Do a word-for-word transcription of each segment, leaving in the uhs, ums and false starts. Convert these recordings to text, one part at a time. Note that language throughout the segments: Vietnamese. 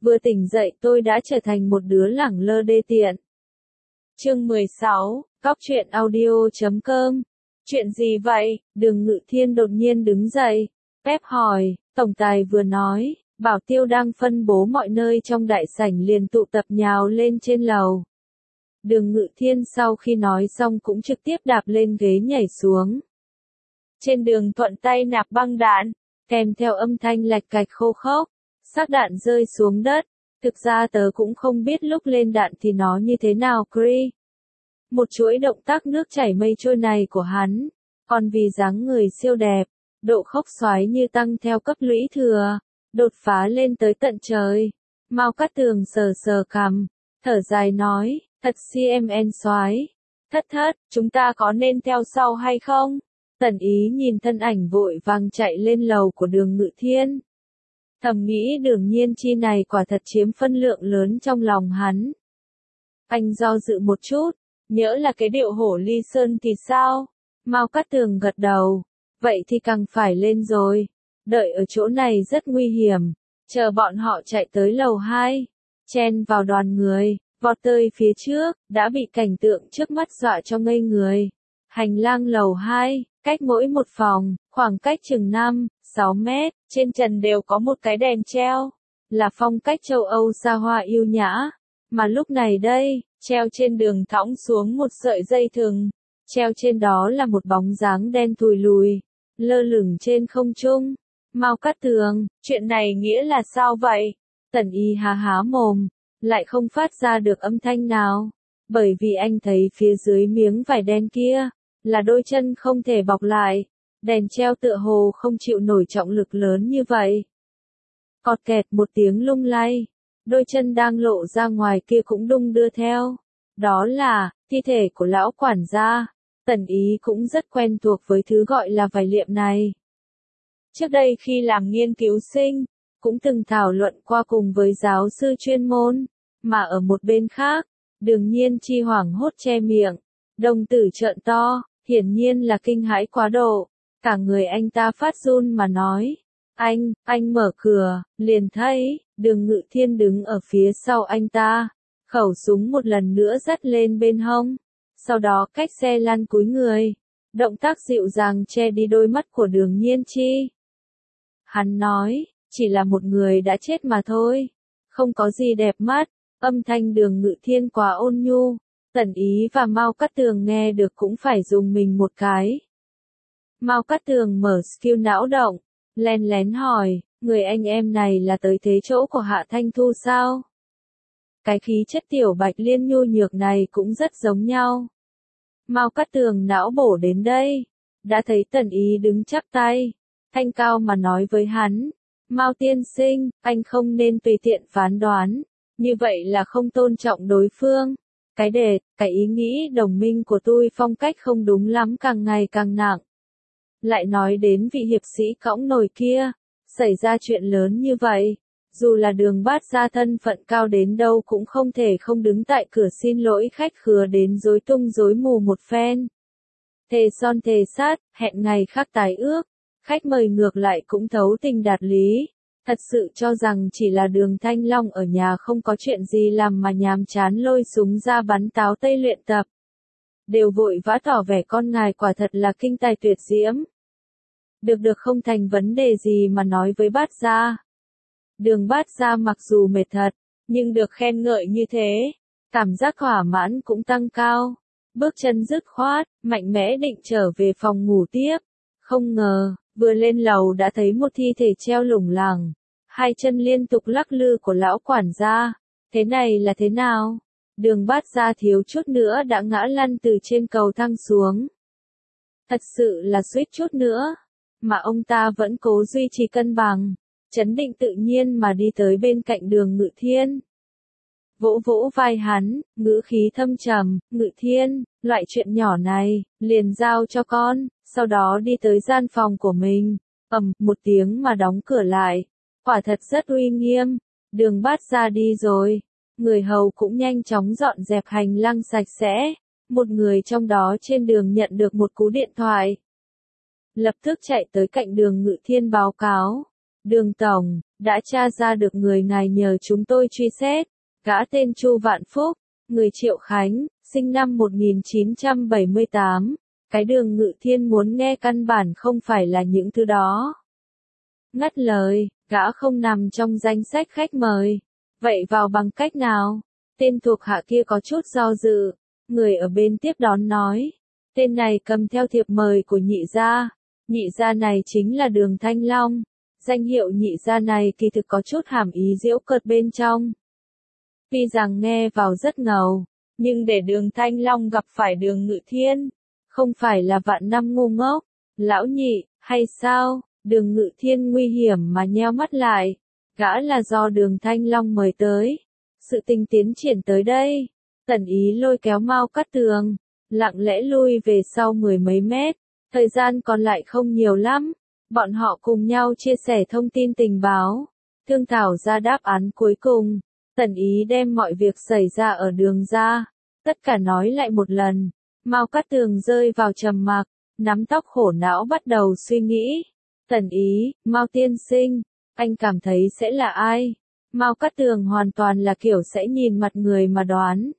vừa tỉnh dậy tôi đã trở thành một đứa lẳng lơ đê tiện. Chương mười sáu, cóc truyện audio chấm com. Chuyện gì vậy? Đường Ngự Thiên đột nhiên đứng dậy. Pep hỏi, tổng tài vừa nói, bảo tiêu đang phân bố mọi nơi trong đại sảnh liền tụ tập nhào lên trên lầu. Đường Ngự Thiên sau khi nói xong cũng trực tiếp đạp lên ghế nhảy xuống. Trên đường thuận tay nạp băng đạn, kèm theo âm thanh lạch cạch khô khốc, xác đạn rơi xuống đất. Thực ra tớ cũng không biết lúc lên đạn thì nó như thế nào Cree. Một chuỗi động tác nước chảy mây trôi này của hắn, còn vì dáng người siêu đẹp, độ khốc xoái như tăng theo cấp lũy thừa, đột phá lên tới tận trời. Mao Cát Tường sờ sờ cằm, thở dài nói, thật xê em en xoái. Thất thất, chúng ta có nên theo sau hay không? Tần Ý nhìn thân ảnh vội vàng chạy lên lầu của Đường Ngự Thiên. Thầm nghĩ Đường Nhiên Chi này quả thật chiếm phân lượng lớn trong lòng hắn. Anh do dự một chút, nhỡ là cái điệu hổ ly sơn thì sao? Mao Cát Tường gật đầu, vậy thì càng phải lên rồi. Đợi ở chỗ này rất nguy hiểm, chờ bọn họ chạy tới lầu hai, chen vào đoàn người, vọt tới phía trước, đã bị cảnh tượng trước mắt dọa cho ngây người. Hành lang lầu hai, cách mỗi một phòng, khoảng cách chừng năm, sáu mét, trên trần đều có một cái đèn treo, là phong cách châu Âu xa hoa yêu nhã. Mà lúc này đây, treo trên đường thõng xuống một sợi dây thừng, treo trên đó là một bóng dáng đen thùi lùi, lơ lửng trên không trung. Mao Cát Tường, chuyện này nghĩa là sao vậy? Tần Y há há mồm, lại không phát ra được âm thanh nào, bởi vì anh thấy phía dưới miếng vải đen kia, là đôi chân không thể bọc lại, đèn treo tựa hồ không chịu nổi trọng lực lớn như vậy. Cọt kẹt một tiếng lung lay, đôi chân đang lộ ra ngoài kia cũng đung đưa theo. Đó là, thi thể của lão quản gia. Tần Ý cũng rất quen thuộc với thứ gọi là vải liệm này. Trước đây khi làm nghiên cứu sinh, cũng từng thảo luận qua cùng với giáo sư chuyên môn, mà ở một bên khác, Đường Nhiên Chi hoảng hốt che miệng, đồng tử trợn to, hiển nhiên là kinh hãi quá độ, cả người anh ta phát run mà nói, anh, anh mở cửa, liền thấy, Đường Ngự Thiên đứng ở phía sau anh ta, khẩu súng một lần nữa dắt lên bên hông, sau đó cách xe lăn cúi người, động tác dịu dàng che đi đôi mắt của Đường Nhiên Chi. Hắn nói, chỉ là một người đã chết mà thôi, không có gì đẹp mắt. Âm thanh Đường Ngự Thiên quá ôn nhu, Tần Ý và Mao Cát Tường nghe được cũng phải dùng mình một cái. Mao Cát Tường mở skill não động, len lén hỏi, người anh em này là tới thế chỗ của Hạ Thanh Thu sao? Cái khí chất tiểu bạch liên nhu nhược này cũng rất giống nhau. Mao Cát Tường não bổ đến đây, đã thấy Tần Ý đứng chắp tay, thanh cao mà nói với hắn, Mao tiên sinh, anh không nên tùy tiện phán đoán. Như vậy là không tôn trọng đối phương. Cái đề, cái ý nghĩ đồng minh của tôi phong cách không đúng lắm càng ngày càng nặng. Lại nói đến vị hiệp sĩ cõng nồi kia, xảy ra chuyện lớn như vậy, dù là Đường Bát Gia thân phận cao đến đâu cũng không thể không đứng tại cửa xin lỗi khách khứa đến rối tung rối mù một phen. Thề son thề sát, hẹn ngày khác tái ước, khách mời ngược lại cũng thấu tình đạt lý. Thật sự cho rằng chỉ là Đường Thanh Long ở nhà không có chuyện gì làm mà nhàm chán lôi súng ra bắn táo tây luyện tập. Đều vội vã tỏ vẻ con ngài quả thật là kinh tài tuyệt diễm. Được được không thành vấn đề gì mà nói với Bát Gia. Đường Bát Gia mặc dù mệt thật, nhưng được khen ngợi như thế, cảm giác thỏa mãn cũng tăng cao. Bước chân dứt khoát, mạnh mẽ định trở về phòng ngủ tiếp. Không ngờ, vừa lên lầu đã thấy một thi thể treo lủng lẳng, hai chân liên tục lắc lư của lão quản gia. Thế này là thế nào? Đường Bát Gia thiếu chút nữa đã ngã lăn từ trên cầu thang xuống. Thật sự là suýt chút nữa, mà ông ta vẫn cố duy trì cân bằng, trấn định tự nhiên mà đi tới bên cạnh Đường Ngự Thiên. Vỗ vỗ vai hắn, ngữ khí thâm trầm, Ngự Thiên, loại chuyện nhỏ này, liền giao cho con, sau đó đi tới gian phòng của mình, ầm, một tiếng mà đóng cửa lại, quả thật rất uy nghiêm. Đường Bát Gia đi rồi, người hầu cũng nhanh chóng dọn dẹp hành lang sạch sẽ, một người trong đó trên đường nhận được một cú điện thoại. Lập tức chạy tới cạnh Đường Ngự Thiên báo cáo, Đường Tổng, đã tra ra được người ngài nhờ chúng tôi truy xét. Gã tên Chu Vạn Phúc, người Triệu Khánh, sinh năm một nghìn chín trăm bảy mươi tám. Cái Đường Ngự Thiên muốn nghe căn bản không phải là những thứ đó. Ngắt lời, gã không nằm trong danh sách khách mời. Vậy vào bằng cách nào? Tên thuộc hạ kia có chút do dự. Người ở bên tiếp đón nói. Tên này cầm theo thiệp mời của nhị gia. Nhị gia này chính là Đường Thanh Long. Danh hiệu nhị gia này kỳ thực có chút hàm ý giễu cợt bên trong. Tuy rằng nghe vào rất ngầu, nhưng để Đường Thanh Long gặp phải Đường Ngự Thiên, không phải là vạn năm ngu ngốc, lão nhị, hay sao? Đường Ngự Thiên nguy hiểm mà nheo mắt lại, gã là do Đường Thanh Long mời tới. Sự tình tiến triển tới đây, Tần Ý lôi kéo Mao Cát Tường, lặng lẽ lui về sau mười mấy mét, thời gian còn lại không nhiều lắm, bọn họ cùng nhau chia sẻ thông tin tình báo, thương thảo ra đáp án cuối cùng. Tần Ý đem mọi việc xảy ra ở Đường ra, tất cả nói lại một lần. Mao Cát Tường rơi vào trầm mặc, nắm tóc khổ não bắt đầu suy nghĩ. Tần Ý, Mao tiên sinh, anh cảm thấy sẽ là ai? Mao Cát Tường hoàn toàn là kiểu sẽ nhìn mặt người mà đoán.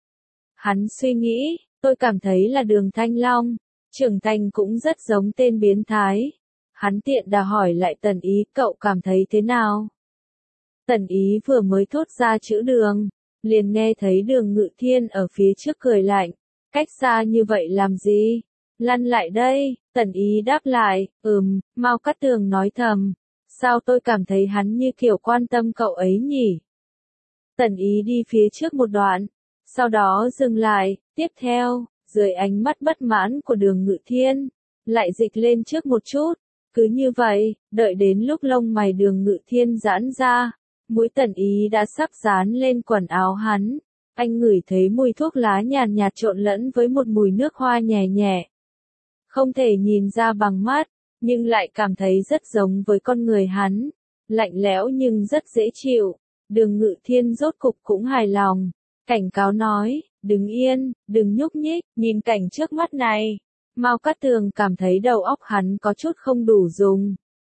Hắn suy nghĩ, tôi cảm thấy là Đường Thanh Long, trưởng thành cũng rất giống tên biến thái. Hắn tiện đà hỏi lại Tần Ý, cậu cảm thấy thế nào? Tần Ý vừa mới thốt ra chữ đường, liền nghe thấy Đường Ngự Thiên ở phía trước cười lạnh. Cách xa như vậy làm gì? Lăn lại đây, Tần Ý đáp lại, ừm, Mao Cát Tường nói thầm. Sao tôi cảm thấy hắn như kiểu quan tâm cậu ấy nhỉ? Tần Ý đi phía trước một đoạn, sau đó dừng lại, tiếp theo, dưới ánh mắt bất mãn của Đường Ngự Thiên, lại dịch lên trước một chút. Cứ như vậy, đợi đến lúc lông mày Đường Ngự Thiên giãn ra, mũi Tần Ý đã sắp dán lên quần áo hắn. Anh ngửi thấy mùi thuốc lá nhàn nhạt trộn lẫn với một mùi nước hoa nhẹ nhẹ. Không thể nhìn ra bằng mắt, nhưng lại cảm thấy rất giống với con người hắn. Lạnh lẽo nhưng rất dễ chịu. Đường Ngự Thiên rốt cục cũng hài lòng. Cảnh cáo nói, đừng yên, đừng nhúc nhích, nhìn cảnh trước mắt này. Mao Cát Tường cảm thấy đầu óc hắn có chút không đủ dùng.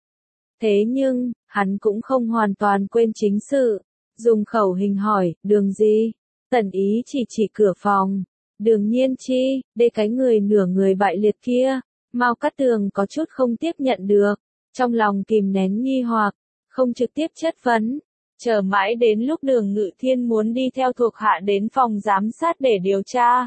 Thế nhưng, hắn cũng không hoàn toàn quên chính sự. Dùng khẩu hình hỏi, đường gì? Tần Ý chỉ chỉ cửa phòng. Đường Nhiên Chi, đây cái người nửa người bại liệt kia. Mao Cát Tường có chút không tiếp nhận được. Trong lòng kìm nén nghi hoặc, không trực tiếp chất vấn. Chờ mãi đến lúc Đường Ngự Thiên muốn đi theo thuộc hạ đến phòng giám sát để điều tra.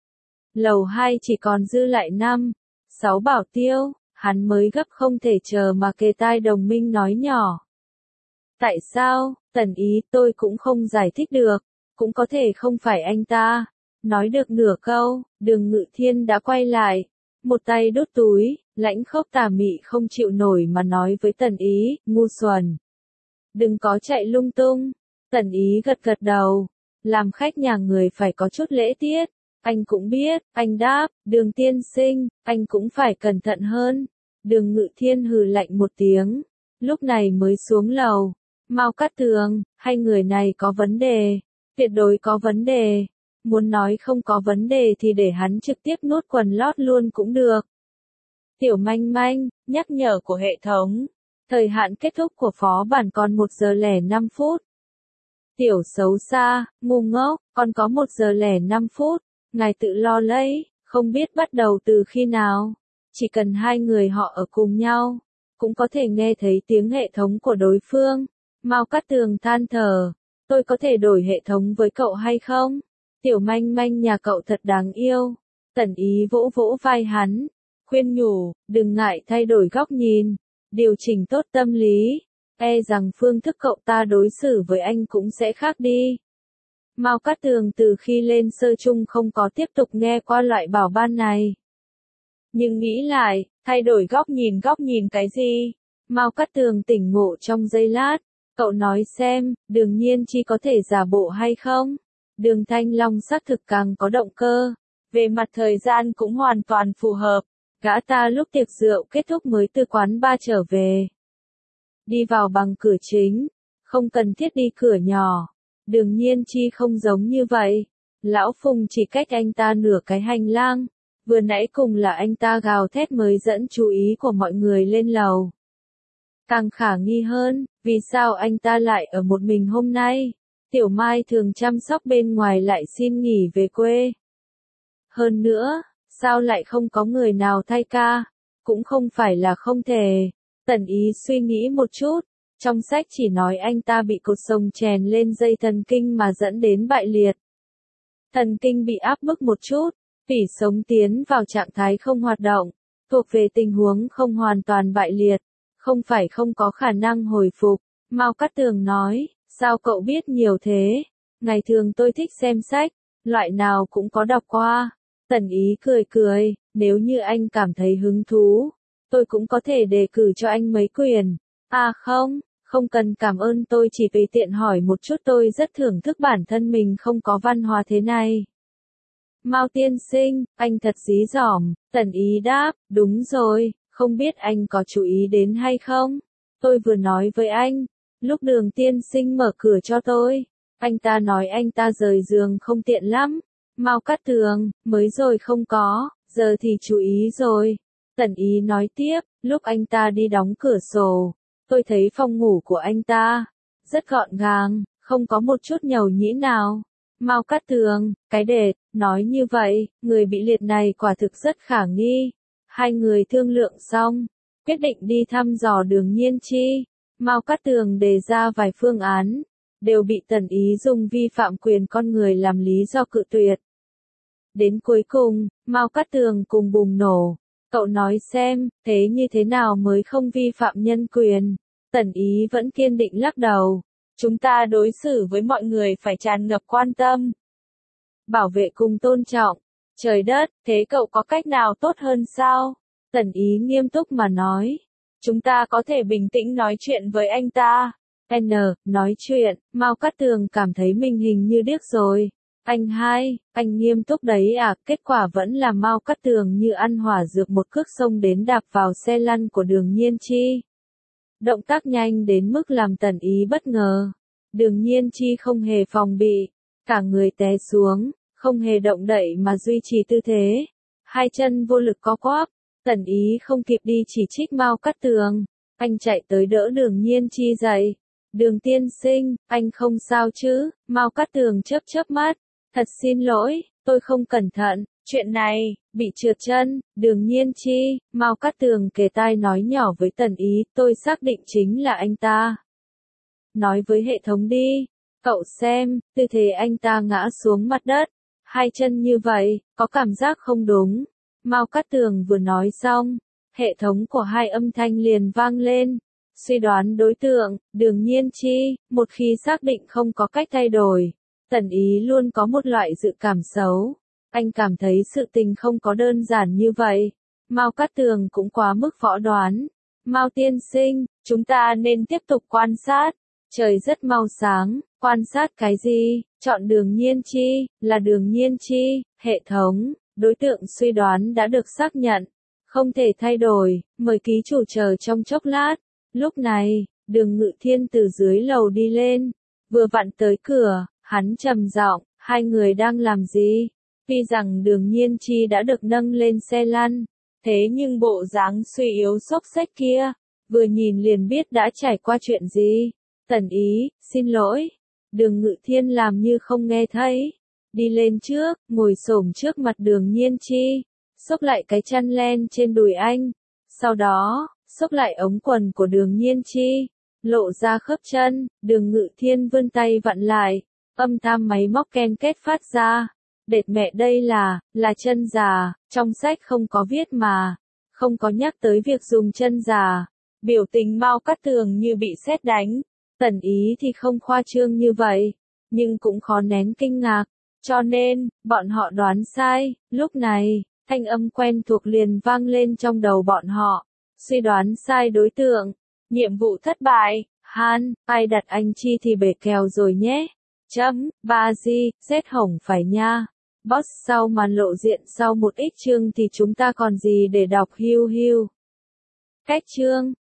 Lầu hai chỉ còn dư lại năm, sáu bảo tiêu, hắn mới gấp không thể chờ mà kề tai Đồng Minh nói nhỏ. Tại sao? Tần Ý, tôi cũng không giải thích được. Cũng có thể không phải anh ta. Nói được nửa câu, Đường Ngự Thiên đã quay lại. Một tay đút túi, lãnh khốc tà mị không chịu nổi mà nói với Tần Ý, ngu xuẩn. Đừng có chạy lung tung. Tần Ý gật gật đầu. Làm khách nhà người phải có chút lễ tiết. Anh cũng biết, anh đáp, Đường tiên sinh, anh cũng phải cẩn thận hơn. Đường Ngự Thiên hừ lạnh một tiếng. Lúc này mới xuống lầu. Mao Cát Tường, hai người này có vấn đề. Tuyệt đối có vấn đề. Muốn nói không có vấn đề thì để hắn trực tiếp nuốt quần lót luôn cũng được. Tiểu Manh Manh, nhắc nhở của hệ thống. Thời hạn kết thúc của phó bản còn một giờ lẻ năm phút. Tiểu xấu xa, ngu ngốc, còn có một giờ lẻ năm phút. Ngài tự lo lấy, không biết bắt đầu từ khi nào. Chỉ cần hai người họ ở cùng nhau, cũng có thể nghe thấy tiếng hệ thống của đối phương. Mao Cát Tường than thở. Tôi có thể đổi hệ thống với cậu hay không? Tiểu Manh Manh nhà cậu thật đáng yêu. Tần Ý vỗ vỗ vai hắn, khuyên nhủ, đừng ngại thay đổi góc nhìn, điều chỉnh tốt tâm lý, e rằng phương thức cậu ta đối xử với anh cũng sẽ khác đi. Mao Cát Tường từ khi lên sơ chung không có tiếp tục nghe qua loại bảo ban này. Nhưng nghĩ lại, thay đổi góc nhìn góc nhìn cái gì? Mao Cát Tường tỉnh ngộ trong giây lát. Cậu nói xem, Đường Nhiên Chi có thể giả bộ hay không? Đường Thanh Long xác thực càng có động cơ. Về mặt thời gian cũng hoàn toàn phù hợp. Gã ta lúc tiệc rượu kết thúc mới từ quán bar trở về. Đi vào bằng cửa chính. Không cần thiết đi cửa nhỏ. Đường Nhiên Chi không giống như vậy. Lão Phùng chỉ cách anh ta nửa cái hành lang. Vừa nãy cùng là anh ta gào thét mới dẫn chú ý của mọi người lên lầu. Càng khả nghi hơn, vì sao anh ta lại ở một mình hôm nay? Tiểu Mai thường chăm sóc bên ngoài lại xin nghỉ về quê. Hơn nữa, sao lại không có người nào thay ca? Cũng không phải là không thể. Tần Ý suy nghĩ một chút, trong sách chỉ nói anh ta bị cột sống chèn lên dây thần kinh mà dẫn đến bại liệt. Thần kinh bị áp bức một chút, tủy sống tiến vào trạng thái không hoạt động, thuộc về tình huống không hoàn toàn bại liệt, không phải không có khả năng hồi phục. Mao Cát Tường nói, sao cậu biết nhiều thế? Ngày thường tôi thích xem sách, loại nào cũng có đọc qua. Tần Ý cười cười, nếu như anh cảm thấy hứng thú, tôi cũng có thể đề cử cho anh mấy quyển. À không, không cần cảm ơn, tôi chỉ tùy tiện hỏi một chút, tôi rất thưởng thức bản thân mình không có văn hóa thế này. Mao tiên sinh, anh thật dí dỏm. Tần Ý đáp, đúng rồi, không biết anh có chú ý đến hay không? Tôi vừa nói với anh, lúc Đường tiên sinh mở cửa cho tôi, anh ta nói anh ta rời giường không tiện lắm. Mao Cát Tường, mới rồi không có, giờ thì chú ý rồi. Tần Ý nói tiếp, lúc anh ta đi đóng cửa sổ, tôi thấy phòng ngủ của anh ta rất gọn gàng, không có một chút nhầu nhĩ nào. Mao Cát Tường, cái đệt, nói như vậy, người bị liệt này quả thực rất khả nghi. Hai người thương lượng xong, quyết định đi thăm dò Đường Nhiên Chi. Mao Cát Tường đề ra vài phương án, đều bị Tần Ý dùng vi phạm quyền con người làm lý do cự tuyệt. Đến cuối cùng, Mao Cát Tường cùng bùng nổ. Cậu nói xem, thế như thế nào mới không vi phạm nhân quyền? Tần Ý vẫn kiên định lắc đầu. Chúng ta đối xử với mọi người phải tràn ngập quan tâm, bảo vệ cùng tôn trọng. Trời đất, thế cậu có cách nào tốt hơn sao? Tần Ý nghiêm túc mà nói. Chúng ta có thể bình tĩnh nói chuyện với anh ta. N, nói chuyện, Mao Cát Tường cảm thấy mình hình như điếc rồi. Anh hai, anh nghiêm túc đấy à? Kết quả vẫn là Mao Cát Tường như ăn hỏa dược một cước xông đến đạp vào xe lăn của Đường Nhiên Chi. Động tác nhanh đến mức làm Tần Ý bất ngờ. Đường Nhiên Chi không hề phòng bị, cả người té xuống, không hề động đậy mà duy trì tư thế. Hai chân vô lực co quắp. Tần Ý không kịp đi chỉ trích Mao Cát Tường, anh chạy tới đỡ Đường Nhiên Chi dậy. Đường tiên sinh, anh không sao chứ? Mao Cát Tường chớp chớp mắt. Thật xin lỗi, tôi không cẩn thận, chuyện này, bị trượt chân. Đường Nhiên Chi, Mao Cát Tường kề tai nói nhỏ với Tần Ý, tôi xác định chính là anh ta. Nói với hệ thống đi, cậu xem, tư thế anh ta ngã xuống mặt đất, hai chân như vậy, có cảm giác không đúng. Mao Cát Tường vừa nói xong, hệ thống của hai âm thanh liền vang lên. Suy đoán đối tượng, Đường Nhiên Chi, một khi xác định không có cách thay đổi. Tần Ý luôn có một loại dự cảm xấu. Anh cảm thấy sự tình không có đơn giản như vậy. Mao Cát Tường cũng quá mức võ đoán. Mao tiên sinh, chúng ta nên tiếp tục quan sát. Trời rất mau sáng, quan sát cái gì? Chọn Đường Nhiên Chi, là Đường Nhiên Chi. Hệ thống, đối tượng suy đoán đã được xác nhận. Không thể thay đổi, mời ký chủ chờ trong chốc lát. Lúc này, Đường Ngự Thiên từ dưới lầu đi lên. Vừa vặn tới cửa. Hắn trầm giọng, hai người đang làm gì? Tuy rằng Đường Nhiên Chi đã được nâng lên xe lăn, thế nhưng bộ dáng suy yếu xốc xếch kia, vừa nhìn liền biết đã trải qua chuyện gì. Tần Ý, xin lỗi. Đường Ngự Thiên làm như không nghe thấy. Đi lên trước, ngồi xổm trước mặt Đường Nhiên Chi, xốc lại cái chăn len trên đùi anh. Sau đó, xốc lại ống quần của Đường Nhiên Chi, lộ ra khớp chân. Đường Ngự Thiên vươn tay vặn lại. Âm thanh máy móc ken kết phát ra. Đệt mẹ, đây là, là chân già, trong sách không có viết mà, không có nhắc tới việc dùng chân già. Biểu tình Mao Cát Tường như bị sét đánh. Tần Ý thì không khoa trương như vậy, nhưng cũng khó nén kinh ngạc. Cho nên, bọn họ đoán sai. Lúc này, thanh âm quen thuộc liền vang lên trong đầu bọn họ. Suy đoán sai đối tượng. Nhiệm vụ thất bại. Han, ai đặt anh Chi thì bể kèo rồi nhé. Chấm, ba di, rét hỏng phải nha. Boss sau màn lộ diện sau một ít chương thì chúng ta còn gì để đọc hiu hiu. Cách chương.